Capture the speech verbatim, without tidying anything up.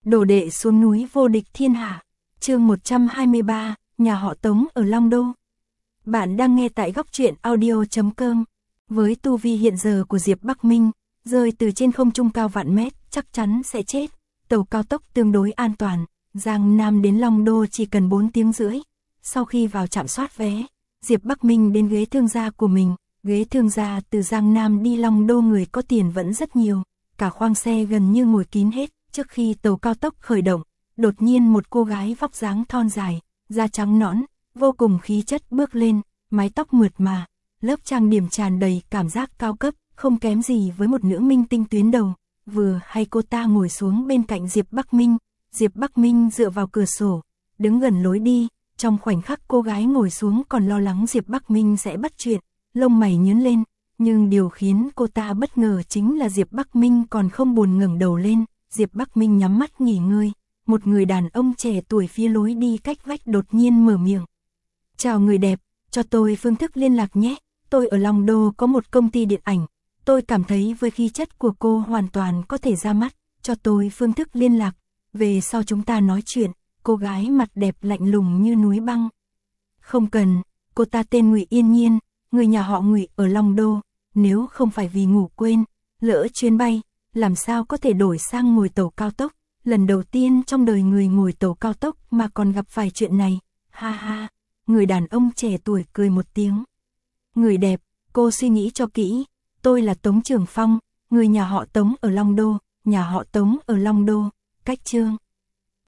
Đồ đệ xuống núi vô địch thiên hạ. Chương một trăm hai mươi ba, nhà họ Tống ở Long Đô. Bạn đang nghe tại góc truyện audio chấm com. Với tu vi hiện giờ của Diệp Bắc Minh, rơi từ trên không trung cao vạn mét, chắc chắn sẽ chết. Tàu cao tốc tương đối an toàn, Giang Nam đến Long Đô chỉ cần bốn tiếng rưỡi. Sau khi vào trạm soát vé, Diệp Bắc Minh đến ghế thương gia của mình. Ghế thương gia từ Giang Nam đi Long Đô người có tiền vẫn rất nhiều, cả khoang xe gần như ngồi kín hết. Trước khi tàu cao tốc khởi động, đột nhiên một cô gái vóc dáng thon dài, da trắng nõn, vô cùng khí chất bước lên, mái tóc mượt mà, lớp trang điểm tràn đầy cảm giác cao cấp, không kém gì với một nữ minh tinh tuyến đầu. Vừa hay cô ta ngồi xuống bên cạnh Diệp Bắc Minh, Diệp Bắc Minh dựa vào cửa sổ, đứng gần lối đi, trong khoảnh khắc cô gái ngồi xuống còn lo lắng Diệp Bắc Minh sẽ bắt chuyện, lông mày nhướng lên, nhưng điều khiến cô ta bất ngờ chính là Diệp Bắc Minh còn không buồn ngẩng đầu lên. Diệp Bắc Minh nhắm mắt nghỉ ngơi, một người đàn ông trẻ tuổi phía lối đi cách vách đột nhiên mở miệng. Chào người đẹp, cho tôi phương thức liên lạc nhé, tôi ở Long Đô có một công ty điện ảnh, tôi cảm thấy với khí chất của cô hoàn toàn có thể ra mắt, cho tôi phương thức liên lạc, về sau chúng ta nói chuyện. Cô gái mặt đẹp lạnh lùng như núi băng. Không cần, cô ta tên Ngụy Yên Nhiên, người nhà họ Ngụy ở Long Đô, nếu không phải vì ngủ quên, lỡ chuyến bay, làm sao có thể đổi sang ngồi tàu cao tốc, lần đầu tiên trong đời người ngồi tàu cao tốc mà còn gặp phải chuyện này, ha ha, người đàn ông trẻ tuổi cười một tiếng. Người đẹp, cô suy nghĩ cho kỹ, tôi là Tống Trường Phong, người nhà họ Tống ở Long Đô, nhà họ Tống ở Long Đô, cách Chương